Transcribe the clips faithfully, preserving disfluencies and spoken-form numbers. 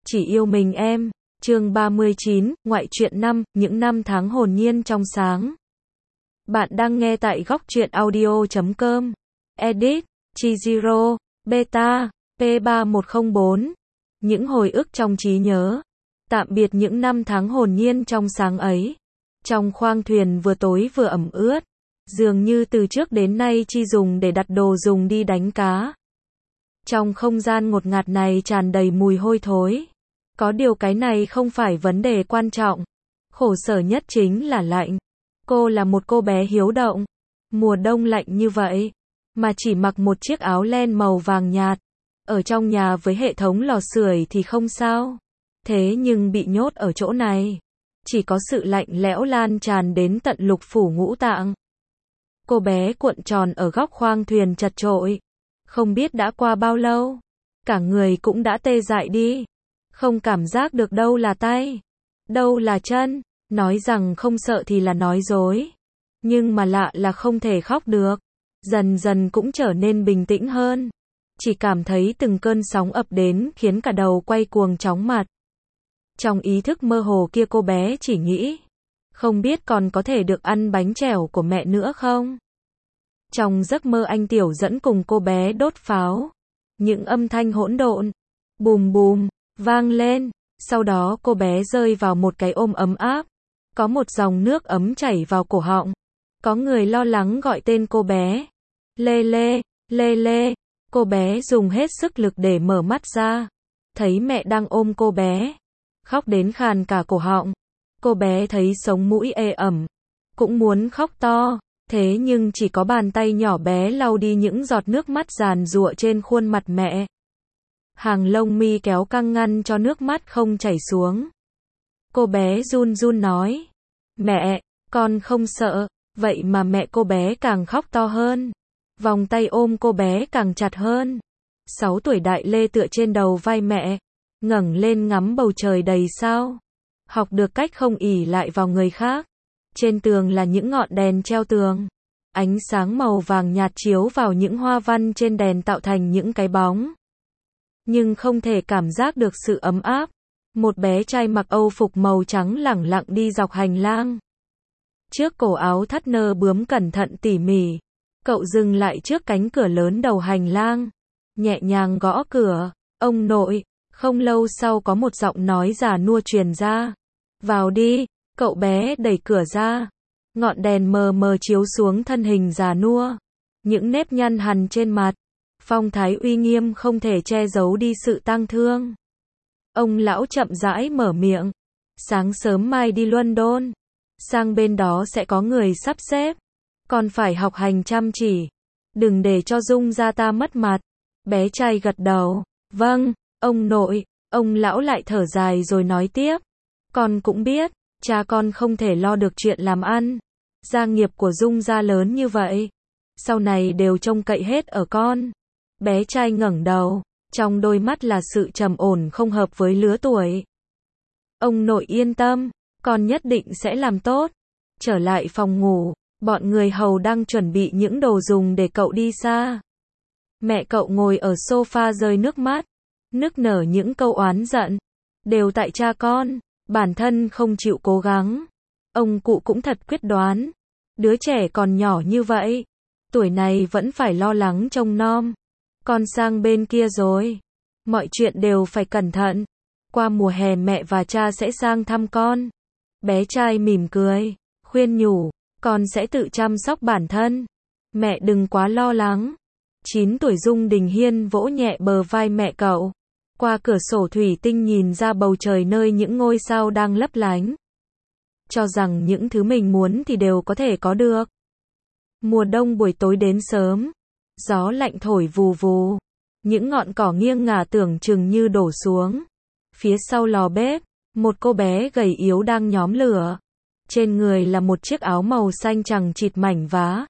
chỉ yêu mình em. Chương ba mươi chín, ngoại truyện năm, những năm tháng hồn nhiên trong sáng. Bạn đang nghe tại góc truyện audio chấm com. Edit, Chiziro, Beta, P ba một không bốn. Những hồi ức trong trí nhớ. Tạm biệt những năm tháng hồn nhiên trong sáng ấy. Trong khoang thuyền vừa tối vừa ẩm ướt. Dường như từ trước đến nay Chi dùng để đặt đồ dùng đi đánh cá. Trong không gian ngột ngạt này tràn đầy mùi hôi thối. Có điều cái này không phải vấn đề quan trọng. Khổ sở nhất chính là lạnh. Cô là một cô bé hiếu động. Mùa đông lạnh như vậy, mà chỉ mặc một chiếc áo len màu vàng nhạt. Ở trong nhà với hệ thống lò sưởi thì không sao. Thế nhưng bị nhốt ở chỗ này, chỉ có sự lạnh lẽo lan tràn đến tận lục phủ ngũ tạng. Cô bé cuộn tròn ở góc khoang thuyền chật chội. Không biết đã qua bao lâu, cả người cũng đã tê dại đi. Không cảm giác được đâu là tay, đâu là chân. Nói rằng không sợ thì là nói dối. Nhưng mà lạ là không thể khóc được. Dần dần cũng trở nên bình tĩnh hơn. Chỉ cảm thấy từng cơn sóng ập đến khiến cả đầu quay cuồng chóng mặt. Trong ý thức mơ hồ kia cô bé chỉ nghĩ, không biết còn có thể được ăn bánh trẻo của mẹ nữa không? Trong giấc mơ anh Tiểu dẫn cùng cô bé đốt pháo. Những âm thanh hỗn độn, bùm bùm, vang lên. Sau đó cô bé rơi vào một cái ôm ấm áp. Có một dòng nước ấm chảy vào cổ họng. Có người lo lắng gọi tên cô bé. Lê Lê, Lê Lê. Cô bé dùng hết sức lực để mở mắt ra. Thấy mẹ đang ôm cô bé. Khóc đến khàn cả cổ họng. Cô bé thấy sống mũi ê ẩm. Cũng muốn khóc to. Thế nhưng chỉ có bàn tay nhỏ bé lau đi những giọt nước mắt giàn giụa trên khuôn mặt mẹ. Hàng lông mi kéo căng ngăn cho nước mắt không chảy xuống. Cô bé run run nói. Mẹ, con không sợ. Vậy mà mẹ cô bé càng khóc to hơn. Vòng tay ôm cô bé càng chặt hơn. Sáu tuổi Đại Lê tựa trên đầu vai mẹ. Ngẩng lên ngắm bầu trời đầy sao. Học được cách không ỷ lại vào người khác. Trên tường là những ngọn đèn treo tường. Ánh sáng màu vàng nhạt chiếu vào những hoa văn trên đèn tạo thành những cái bóng. Nhưng không thể cảm giác được sự ấm áp. Một bé trai mặc âu phục màu trắng lẳng lặng đi dọc hành lang. Trước cổ áo thắt nơ bướm cẩn thận tỉ mỉ. Cậu dừng lại trước cánh cửa lớn đầu hành lang. Nhẹ nhàng gõ cửa. Ông nội. Không lâu sau có một giọng nói già nua truyền ra. Vào đi. Cậu bé đẩy cửa ra. Ngọn đèn mờ mờ chiếu xuống thân hình già nua. Những nếp nhăn hằn trên mặt. Phong thái uy nghiêm không thể che giấu đi sự tang thương. Ông lão chậm rãi mở miệng. Sáng sớm mai đi London. Sang bên đó sẽ có người sắp xếp. Còn phải học hành chăm chỉ. Đừng để cho Dung gia ta mất mặt. Bé trai gật đầu. Vâng, ông nội. Ông lão lại thở dài rồi nói tiếp. Con cũng biết, cha con không thể lo được chuyện làm ăn. Gia nghiệp của Dung gia lớn như vậy. Sau này đều trông cậy hết ở con. Bé trai ngẩng đầu. Trong đôi mắt là sự trầm ổn không hợp với lứa tuổi. Ông nội yên tâm. Con nhất định sẽ làm tốt. Trở lại phòng ngủ. Bọn người hầu đang chuẩn bị những đồ dùng để cậu đi xa. Mẹ cậu ngồi ở sofa rơi nước mắt. Nức nở những câu oán giận. Đều tại cha con. Bản thân không chịu cố gắng. Ông cụ cũng thật quyết đoán. Đứa trẻ còn nhỏ như vậy. Tuổi này vẫn phải lo lắng trông nom. Con sang bên kia rồi. Mọi chuyện đều phải cẩn thận. Qua mùa hè mẹ và cha sẽ sang thăm con. Bé trai mỉm cười. Khuyên nhủ. Con sẽ tự chăm sóc bản thân. Mẹ đừng quá lo lắng. chín tuổi Dung Đình Hiên vỗ nhẹ bờ vai mẹ cậu. Qua cửa sổ thủy tinh nhìn ra bầu trời nơi những ngôi sao đang lấp lánh. Cho rằng những thứ mình muốn thì đều có thể có được. Mùa đông buổi tối đến sớm. Gió lạnh thổi vù vù. Những ngọn cỏ nghiêng ngả tưởng chừng như đổ xuống. Phía sau lò bếp, một cô bé gầy yếu đang nhóm lửa. Trên người là một chiếc áo màu xanh chằng chịt mảnh vá.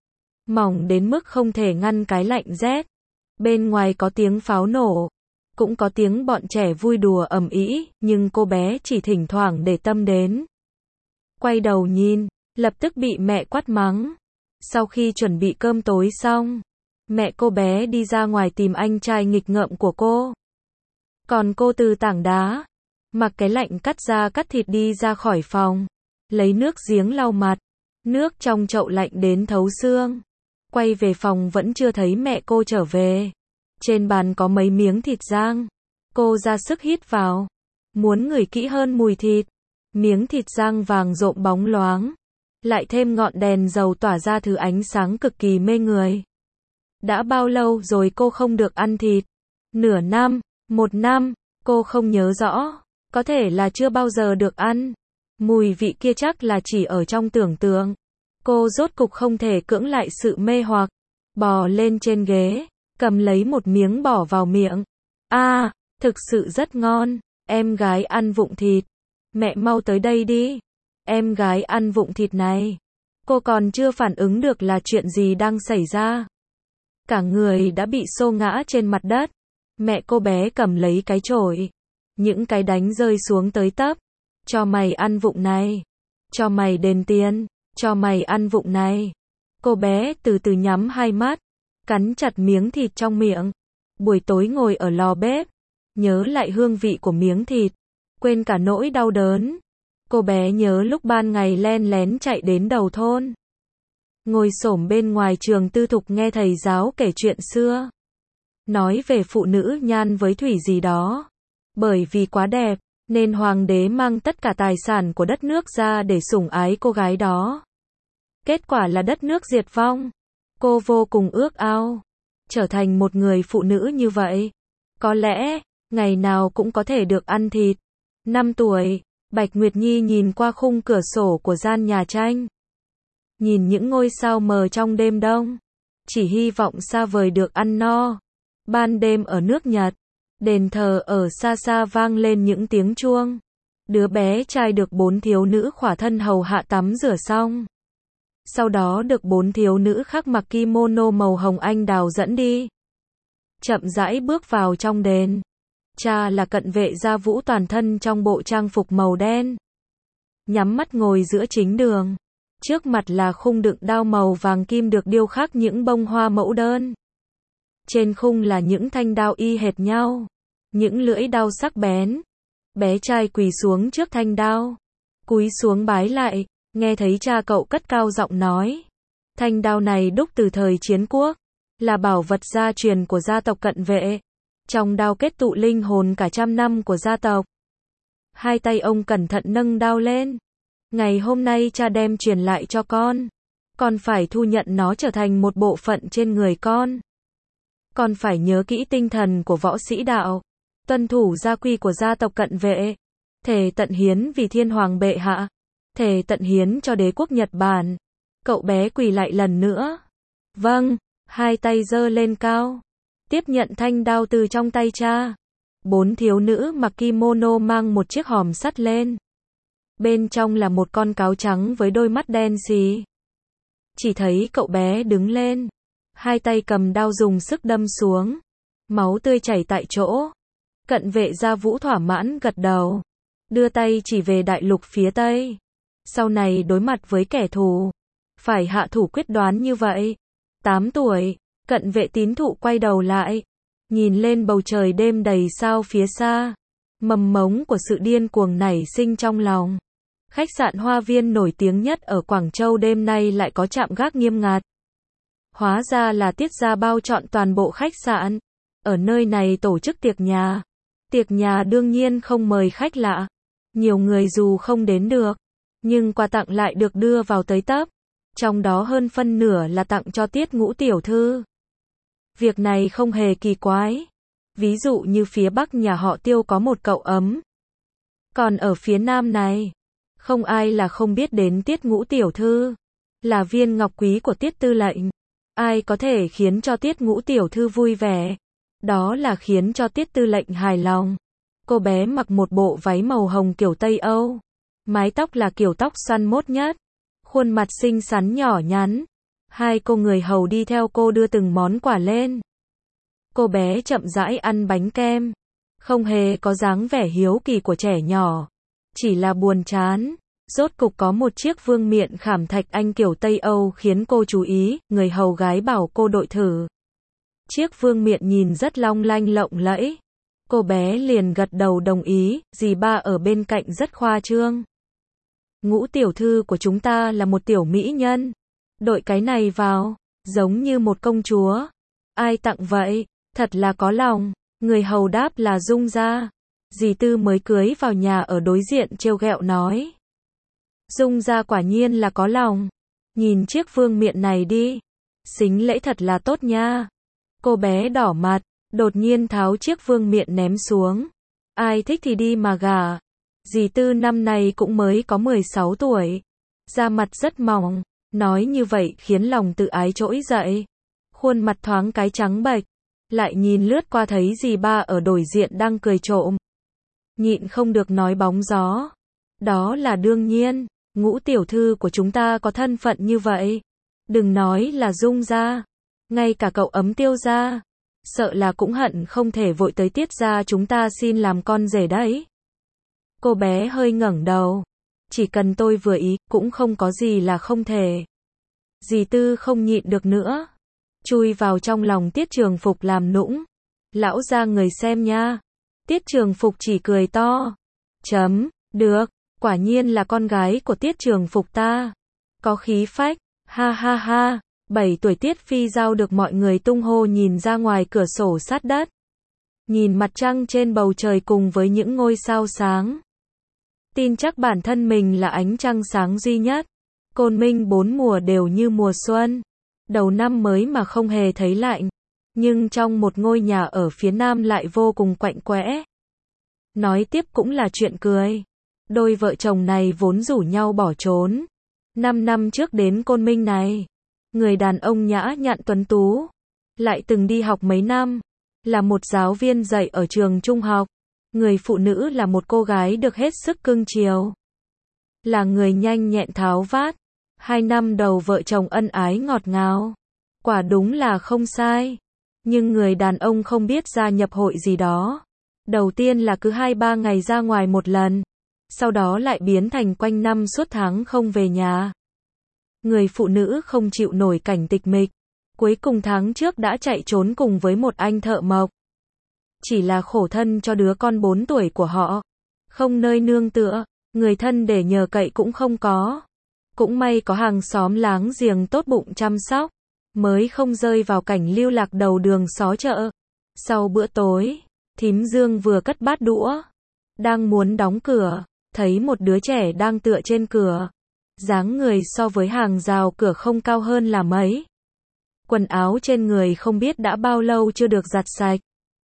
Mỏng đến mức không thể ngăn cái lạnh rét. Bên ngoài có tiếng pháo nổ. Cũng có tiếng bọn trẻ vui đùa ầm ĩ, nhưng cô bé chỉ thỉnh thoảng để tâm đến. Quay đầu nhìn, lập tức bị mẹ quát mắng. Sau khi chuẩn bị cơm tối xong, mẹ cô bé đi ra ngoài tìm anh trai nghịch ngợm của cô. Còn cô từ tảng đá, mặc cái lạnh cắt da cắt thịt đi ra khỏi phòng, lấy nước giếng lau mặt, nước trong chậu lạnh đến thấu xương. Quay về phòng vẫn chưa thấy mẹ cô trở về. Trên bàn có mấy miếng thịt rang. Cô ra sức hít vào, muốn ngửi kỹ hơn mùi thịt. Miếng thịt rang vàng rộm bóng loáng, lại thêm ngọn đèn dầu tỏa ra thứ ánh sáng cực kỳ mê người. Đã bao lâu rồi cô không được ăn thịt? Nửa năm, một năm, cô không nhớ rõ. Có thể là chưa bao giờ được ăn. Mùi vị kia chắc là chỉ ở trong tưởng tượng. Cô rốt cục không thể cưỡng lại sự mê hoặc. Bò lên trên ghế, cầm lấy một miếng bỏ vào miệng. À, thực sự rất ngon. Em gái ăn vụng thịt. Mẹ mau tới đây đi. Em gái ăn vụng thịt này. Cô còn chưa phản ứng được là chuyện gì đang xảy ra. Cả người đã bị xô ngã trên mặt đất. Mẹ cô bé cầm lấy cái chổi. Những cái đánh rơi xuống tới tấp. Cho mày ăn vụng này. Cho mày đền tiền. Cho mày ăn vụng này. Cô bé từ từ nhắm hai mắt. Cắn chặt miếng thịt trong miệng. Buổi tối ngồi ở lò bếp. Nhớ lại hương vị của miếng thịt. Quên cả nỗi đau đớn. Cô bé nhớ lúc ban ngày len lén chạy đến đầu thôn. Ngồi xổm bên ngoài trường tư thục nghe thầy giáo kể chuyện xưa. Nói về phụ nữ nhan với thủy gì đó. Bởi vì quá đẹp, nên hoàng đế mang tất cả tài sản của đất nước ra để sủng ái cô gái đó. Kết quả là đất nước diệt vong. Cô vô cùng ước ao trở thành một người phụ nữ như vậy. Có lẽ, ngày nào cũng có thể được ăn thịt. Năm tuổi, Bạch Nguyệt Nhi nhìn qua khung cửa sổ của gian nhà tranh. Nhìn những ngôi sao mờ trong đêm đông. Chỉ hy vọng xa vời được ăn no. Ban đêm ở nước Nhật, đền thờ ở xa xa vang lên những tiếng chuông. Đứa bé trai được bốn thiếu nữ khỏa thân hầu hạ tắm rửa xong. Sau đó được bốn thiếu nữ khác mặc kimono màu hồng anh đào dẫn đi. Chậm rãi bước vào trong đền. Cha là cận vệ gia vũ toàn thân trong bộ trang phục màu đen. Nhắm mắt ngồi giữa chính đường. Trước mặt là khung đựng đao màu vàng kim được điêu khắc những bông hoa mẫu đơn. Trên khung là những thanh đao y hệt nhau. Những lưỡi đao sắc bén. Bé trai quỳ xuống trước thanh đao. Cúi xuống bái lại, nghe thấy cha cậu cất cao giọng nói. Thanh đao này đúc từ thời chiến quốc. Là bảo vật gia truyền của gia tộc cận vệ. Trong đao kết tụ linh hồn cả trăm năm của gia tộc. Hai tay ông cẩn thận nâng đao lên. Ngày hôm nay cha đem truyền lại cho con. Con phải thu nhận nó trở thành một bộ phận trên người con. Con phải nhớ kỹ tinh thần của võ sĩ đạo. Tuân thủ gia quy của gia tộc cận vệ. Thề tận hiến vì thiên hoàng bệ hạ. Thề tận hiến cho đế quốc Nhật Bản. Cậu bé quỳ lại lần nữa. Vâng, hai tay giơ lên cao. Tiếp nhận thanh đao từ trong tay cha. Bốn thiếu nữ mặc kimono mang một chiếc hòm sắt lên. Bên trong là một con cáo trắng với đôi mắt đen xì. Chỉ thấy cậu bé đứng lên. Hai tay cầm đao dùng sức đâm xuống. Máu tươi chảy tại chỗ. Cận vệ gia vũ thỏa mãn gật đầu. Đưa tay chỉ về đại lục phía Tây. Sau này đối mặt với kẻ thù. Phải hạ thủ quyết đoán như vậy. Tám tuổi. Cận vệ tín thụ quay đầu lại. Nhìn lên bầu trời đêm đầy sao phía xa. Mầm mống của sự điên cuồng nảy sinh trong lòng. Khách sạn Hoa Viên nổi tiếng nhất ở Quảng Châu đêm nay lại có trạm gác nghiêm ngặt. Hóa ra là Tiết gia bao trọn toàn bộ khách sạn. Ở nơi này tổ chức tiệc nhà. Tiệc nhà đương nhiên không mời khách lạ. Nhiều người dù không đến được, nhưng quà tặng lại được đưa vào tới tấp. Trong đó hơn phân nửa là tặng cho Tiết Ngũ tiểu thư. Việc này không hề kỳ quái. Ví dụ như phía Bắc nhà họ Tiêu có một cậu ấm. Còn ở phía Nam này, không ai là không biết đến Tiết Ngũ tiểu thư. Là viên ngọc quý của Tiết tư lệnh. Ai có thể khiến cho Tiết Ngũ tiểu thư vui vẻ? Đó là khiến cho Tiết tư lệnh hài lòng. Cô bé mặc một bộ váy màu hồng kiểu Tây Âu. Mái tóc là kiểu tóc xoăn mốt nhất. Khuôn mặt xinh xắn nhỏ nhắn. Hai cô người hầu đi theo cô đưa từng món quà lên. Cô bé chậm rãi ăn bánh kem. Không hề có dáng vẻ hiếu kỳ của trẻ nhỏ. Chỉ là buồn chán. Rốt cục có một chiếc vương miện khảm thạch anh kiểu Tây Âu khiến cô chú ý. Người hầu gái bảo cô đội thử. Chiếc vương miện nhìn rất long lanh lộng lẫy. Cô bé liền gật đầu đồng ý, dì ba ở bên cạnh rất khoa trương. Ngũ tiểu thư của chúng ta là một tiểu mỹ nhân. Đội cái này vào, giống như một công chúa. Ai tặng vậy? Thật là có lòng. Người hầu đáp là Dung gia. Dì Tư mới cưới vào nhà ở đối diện trêu ghẹo nói. Dung gia quả nhiên là có lòng. Nhìn chiếc vương miện này đi. Xính lễ thật là tốt nha. Cô bé đỏ mặt, đột nhiên tháo chiếc vương miện ném xuống. Ai thích thì đi mà gả. Dì Tư năm nay cũng mới có mười sáu tuổi. Da mặt rất mỏng. Nói như vậy khiến lòng tự ái trỗi dậy. Khuôn mặt thoáng cái trắng bệch. Lại nhìn lướt qua thấy dì ba ở đối diện đang cười trộm. Nhịn không được nói bóng gió. Đó là đương nhiên. Ngũ tiểu thư của chúng ta có thân phận như vậy. Đừng nói là Dung gia. Ngay cả cậu Ấm Tiêu gia. Sợ là cũng hận không thể vội tới Tiết gia chúng ta xin làm con rể đấy. Cô bé hơi ngẩng đầu. Chỉ cần tôi vừa ý, cũng không có gì là không thể. Dì Tư không nhịn được nữa. Chui vào trong lòng Tiết Trường Phục làm nũng. Lão gia người xem nha. Tiết Trường Phục chỉ cười to. Chấm, được, quả nhiên là con gái của Tiết Trường Phục ta. Có khí phách, ha ha ha. Bảy tuổi Tiết Phi Giao được mọi người tung hô nhìn ra ngoài cửa sổ sát đất. Nhìn mặt trăng trên bầu trời cùng với những ngôi sao sáng. Tin chắc bản thân mình là ánh trăng sáng duy nhất. Côn Minh bốn mùa đều như mùa xuân. Đầu năm mới mà không hề thấy lạnh. Nhưng trong một ngôi nhà ở phía nam lại vô cùng quạnh quẽ. Nói tiếp cũng là chuyện cười. Đôi vợ chồng này vốn rủ nhau bỏ trốn. Năm năm trước đến Côn Minh này. Người đàn ông nhã nhặn tuấn tú. Lại từng đi học mấy năm. Là một giáo viên dạy ở trường trung học. Người phụ nữ là một cô gái được hết sức cưng chiều. Là người nhanh nhẹn tháo vát. Hai năm đầu vợ chồng ân ái ngọt ngào. Quả đúng là không sai. Nhưng người đàn ông không biết gia nhập hội gì đó. Đầu tiên là cứ hai ba ngày ra ngoài một lần. Sau đó lại biến thành quanh năm suốt tháng không về nhà. Người phụ nữ không chịu nổi cảnh tịch mịch. Cuối cùng tháng trước đã chạy trốn cùng với một anh thợ mộc. Chỉ là khổ thân cho đứa con bốn tuổi của họ. Không nơi nương tựa, người thân để nhờ cậy cũng không có. Cũng may có hàng xóm láng giềng tốt bụng chăm sóc. Mới không rơi vào cảnh lưu lạc đầu đường xó chợ. Sau bữa tối, thím Dương vừa cất bát đũa. Đang muốn đóng cửa, thấy một đứa trẻ đang tựa trên cửa. Dáng người so với hàng rào cửa không cao hơn là mấy. Quần áo trên người không biết đã bao lâu chưa được giặt sạch.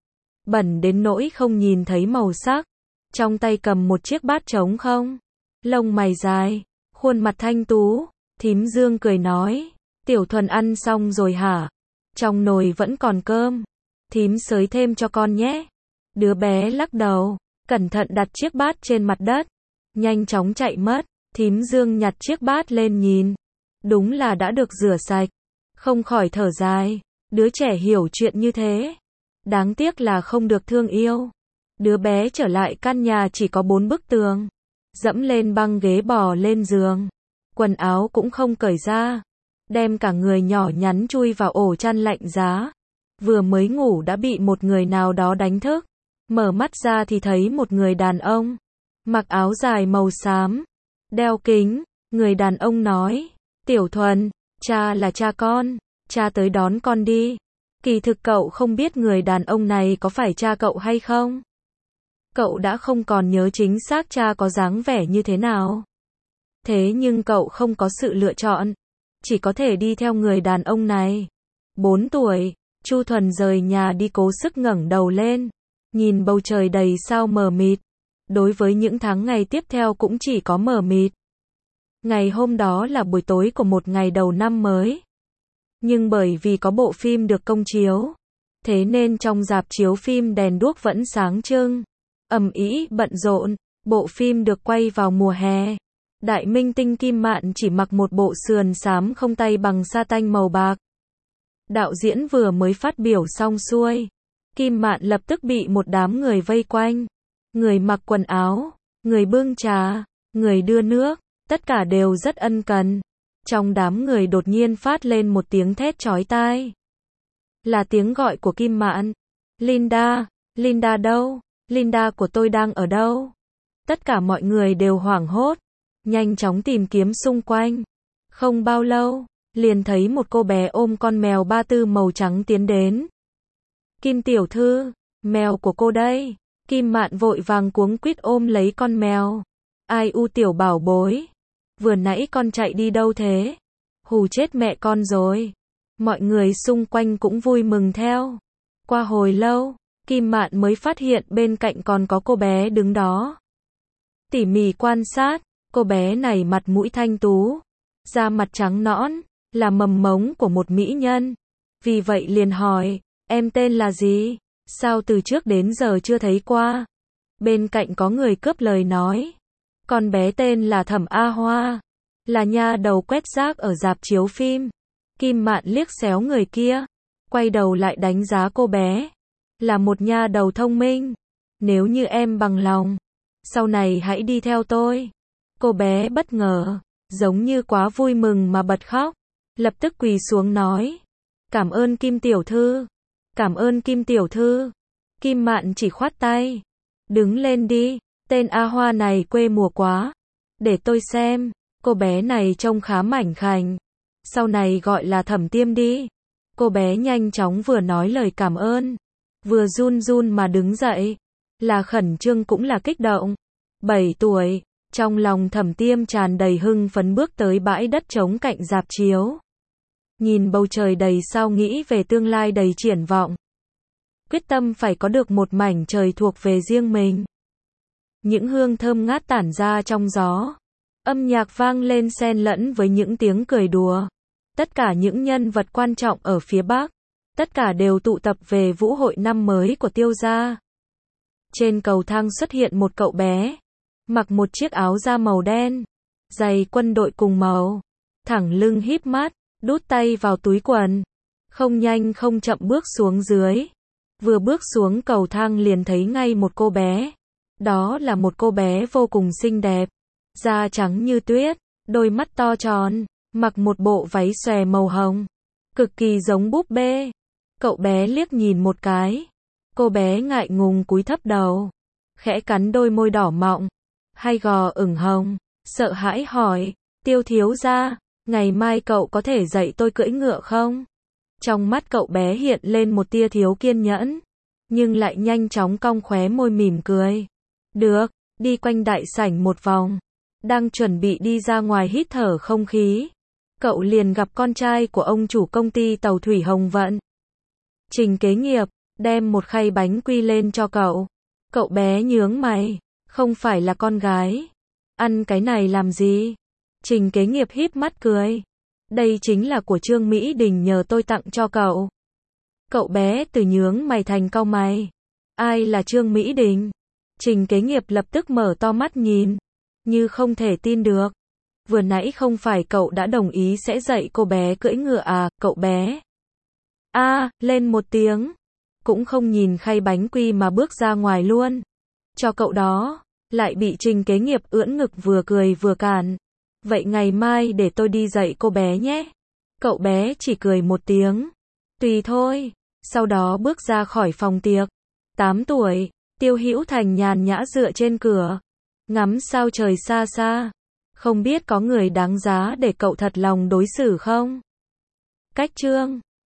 Bẩn đến nỗi không nhìn thấy màu sắc. Trong tay cầm một chiếc bát trống không. Lông mày dài, khuôn mặt thanh tú. Thím Dương cười nói. Tiểu Thuần ăn xong rồi hả? Trong nồi vẫn còn cơm. Thím xới thêm cho con nhé. Đứa bé lắc đầu, cẩn thận đặt chiếc bát trên mặt đất. Nhanh chóng chạy mất. Thím Dương nhặt chiếc bát lên nhìn. Đúng là đã được rửa sạch. Không khỏi thở dài. Đứa trẻ hiểu chuyện như thế. Đáng tiếc là không được thương yêu. Đứa bé trở lại căn nhà chỉ có bốn bức tường. Dẫm lên băng ghế bò lên giường. Quần áo cũng không cởi ra. Đem cả người nhỏ nhắn chui vào ổ chăn lạnh giá. Vừa mới ngủ đã bị một người nào đó đánh thức. Mở mắt ra thì thấy một người đàn ông. Mặc áo dài màu xám. Đeo kính. Người đàn ông nói. Tiểu Thuần, cha là cha con. Cha tới đón con đi. Kỳ thực cậu không biết người đàn ông này có phải cha cậu hay không. Cậu đã không còn nhớ chính xác cha có dáng vẻ như thế nào. Thế nhưng cậu không có sự lựa chọn. Chỉ có thể đi theo người đàn ông này. Bốn tuổi, Chu Thuần rời nhà đi cố sức ngẩng đầu lên. Nhìn bầu trời đầy sao mờ mịt. Đối với những tháng ngày tiếp theo cũng chỉ có mờ mịt. Ngày hôm đó là buổi tối của một ngày đầu năm mới. Nhưng bởi vì có bộ phim được công chiếu. Thế nên trong rạp chiếu phim đèn đuốc vẫn sáng trưng. Ầm ĩ bận rộn. Bộ phim được quay vào mùa hè. Đại minh tinh Kim Mạn chỉ mặc một bộ sườn xám không tay bằng sa tanh màu bạc. Đạo diễn vừa mới phát biểu xong xuôi. Kim Mạn lập tức bị một đám người vây quanh. Người mặc quần áo, người bưng trà, người đưa nước, tất cả đều rất ân cần. Trong đám người đột nhiên phát lên một tiếng thét chói tai. Là tiếng gọi của Kim Mạn. Linda, Linda đâu? Linda của tôi đang ở đâu? Tất cả mọi người đều hoảng hốt, nhanh chóng tìm kiếm xung quanh. Không bao lâu, liền thấy một cô bé ôm con mèo ba tư màu trắng tiến đến. Kim tiểu thư, mèo của cô đây. Kim Mạn vội vàng cuống quýt ôm lấy con mèo. Ai u tiểu bảo bối, vừa nãy con chạy đi đâu thế? Hù chết mẹ con rồi. Mọi người xung quanh cũng vui mừng theo. Qua hồi lâu, Kim Mạn mới phát hiện bên cạnh còn có cô bé đứng đó. Tỉ mỉ quan sát, cô bé này mặt mũi thanh tú, da mặt trắng nõn, là mầm mống của một mỹ nhân. Vì vậy liền hỏi, em tên là gì? Sao từ trước đến giờ chưa thấy qua? Bên cạnh có người cướp lời nói, con bé tên là Thẩm A Hoa, là nha đầu quét rác ở rạp chiếu phim. Kim Mạn liếc xéo người kia, quay đầu lại đánh giá cô bé, là một nha đầu thông minh. Nếu như em bằng lòng, sau này hãy đi theo tôi. Cô bé bất ngờ, giống như quá vui mừng mà bật khóc, lập tức quỳ xuống nói, cảm ơn Kim tiểu thư, cảm ơn Kim tiểu thư. Kim Mạn chỉ khoát tay, đứng lên đi, tên A Hoa này quê mùa quá, để tôi xem. Cô bé này trông khá mảnh khảnh, sau này gọi là Thẩm Tiêm đi. Cô bé nhanh chóng vừa nói lời cảm ơn, vừa run run mà đứng dậy, là khẩn trương cũng là kích động. Bảy tuổi, trong lòng Thẩm Tiêm tràn đầy hưng phấn bước tới bãi đất trống cạnh rạp chiếu. Nhìn bầu trời đầy sao nghĩ về tương lai đầy triển vọng. Quyết tâm phải có được một mảnh trời thuộc về riêng mình. Những hương thơm ngát tản ra trong gió. Âm nhạc vang lên xen lẫn với những tiếng cười đùa. Tất cả những nhân vật quan trọng ở phía Bắc, tất cả đều tụ tập về vũ hội năm mới của Tiêu gia. Trên cầu thang xuất hiện một cậu bé, mặc một chiếc áo da màu đen, giày quân đội cùng màu, thẳng lưng híp mắt, đút tay vào túi quần, không nhanh không chậm bước xuống dưới. Vừa bước xuống cầu thang liền thấy ngay một cô bé. Đó là một cô bé vô cùng xinh đẹp, da trắng như tuyết, đôi mắt to tròn, mặc một bộ váy xòe màu hồng, cực kỳ giống búp bê. Cậu bé liếc nhìn một cái, cô bé ngại ngùng cúi thấp đầu, khẽ cắn đôi môi đỏ mọng, hai gò ửng hồng, sợ hãi hỏi, Tiêu thiếu gia, ngày mai cậu có thể dạy tôi cưỡi ngựa không? Trong mắt cậu bé hiện lên một tia thiếu kiên nhẫn, nhưng lại nhanh chóng cong khóe môi mỉm cười. Được, đi quanh đại sảnh một vòng. Đang chuẩn bị đi ra ngoài hít thở không khí, cậu liền gặp con trai của ông chủ công ty tàu thủy Hồng Vận. Trình Kế Nghiệp, đem một khay bánh quy lên cho cậu. Cậu bé nhướng mày, không phải là con gái. Ăn cái này làm gì? Trình Kế Nghiệp híp mắt cười. Đây chính là của Trương Mỹ Đình nhờ tôi tặng cho cậu. Cậu bé từ nhướng mày thành cau mày. Ai là Trương Mỹ Đình? Trình Kế Nghiệp lập tức mở to mắt nhìn, như không thể tin được. Vừa nãy không phải cậu đã đồng ý sẽ dạy cô bé cưỡi ngựa à? Cậu bé a à, lên một tiếng, cũng không nhìn khay bánh quy mà bước ra ngoài luôn. Cho cậu đó, lại bị Trình Kế Nghiệp ưỡn ngực vừa cười vừa cản. Vậy ngày mai để tôi đi dạy cô bé nhé. Cậu bé chỉ cười một tiếng, tùy thôi. Sau đó bước ra khỏi phòng tiệc. Tám tuổi, Tiêu Hữu Thành nhàn nhã dựa trên cửa, ngắm sao trời xa xa. Không biết có người đáng giá để cậu thật lòng đối xử không? Cách chương